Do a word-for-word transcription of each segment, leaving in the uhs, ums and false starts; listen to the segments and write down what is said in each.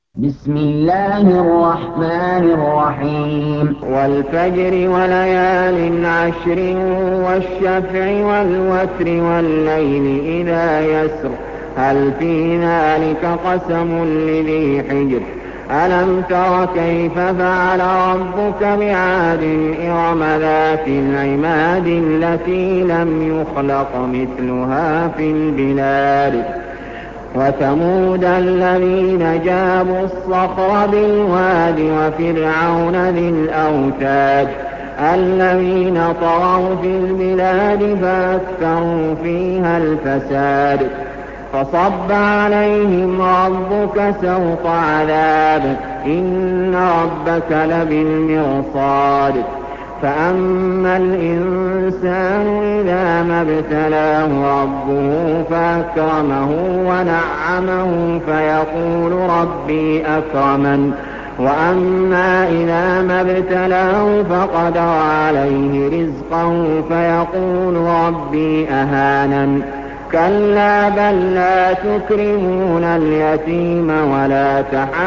بسم الله الرحمن الرحيم وَالْفَجْرِ وَلَيَالٍ عَشْرٍ وَالشَّفْعِ وَالْوَتْرِ وَاللَّيْلِ إِذَا يَسْرِ هَلْ فِي ذَٰلِكَ قَسَمٌ لِّذِي حِجْرٍ أَلَمْ تَرَ كَيْفَ فَعَلَ رَبُّكَ بِعَادٍ إِرَمَ ذَاتِ الْعِمَادِ الَّتِي لَمْ يُخْلَقْ مِثْلُهَا فِي الْبِلَادِ وَثَمُودَ الَّذِينَ جَابُوا الصَّخْرَ بِالْوَادِ وَفِرْعَوْنَ ذِي الْأَوْتَادِ الَّذِينَ طَغَوْا فِي الْبِلَادِ فَأَكْثَرُوا فِيهَا الْفَسَادَ فَصَبَّ عَلَيْهِمْ رَبُّكَ سَوْطَ عَذَابٍ ۚ إِنَّ رَبَّكَ لَبِالْمِرْصَادِ فَأَمَّا الْإِنسَانُ إِذَا مَا ابْتَلَاهُ رَبُّهُ فَأَكْرَمَهُ وَنَعَّمَهُ فَيَقُولُ رَبِّي أَكْرَمَنِ وَأَمَّا إِذَا مَا ابْتَلَاهُ فَقَدَرَ عَلَيْهِ رِزْقَهُ فَيَقُولُ رَبِّي أَهَانَنِ كَلَّا بَل لَّا تُكْرِمُونَ الْيَتِيمَ وَلَا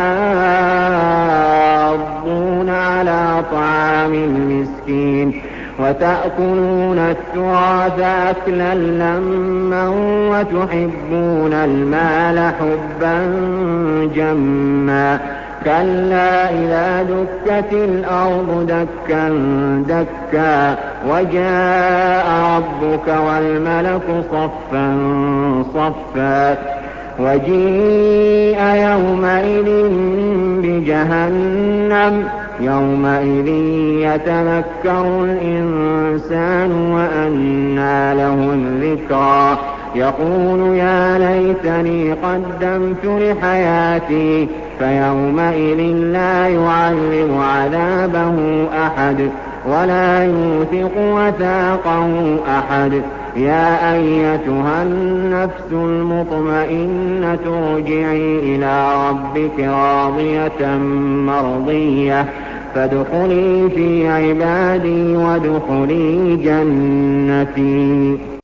تَحَاضُّونَ عَلَىٰ طَعَامِ الْمِسْكِينِ وَتَأْكُلُونَ التُّرَاثَ أَكْلًا لَّمًّا وَتُحِبُّونَ الْمَالَ حُبًّا جَمًّا كَلَّا إِذَا دُكَّتِ الْأَرْضُ دَكًّا دَكًّا وَجَاءَ رَبُّكَ وَالْمَلَكُ صَفًّا صَفًّا وَجِيءَ يَوْمَئِذٍ بِجَهَنَّمَ يَوْمَئِذٍ يَتَذَكَّرُ الْإِنسَانُ وَأَنَّىٰ لَهُ الذِّكْرَىٰ يَقُولُ يَا لَيْتَنِي قَدَّمْتُ لِحَيَاتِي فَيَوْمَئِذٍ لَّا يُعَذِّبُ عَذَابَهُ أَحَدٌ وَلَا يُوثِقُ وَثَاقَهُ أَحَدٌ يَا أَيَّتُهَا النَّفْسُ الْمُطْمَئِنَّةُ ارْجِعِي إِلَىٰ رَبِّكِ رَاضِيَةً مَّرْضِيَّةً فَادْخُلِي فِي عِبَادِي وَادْخُلِي جَنَّتِي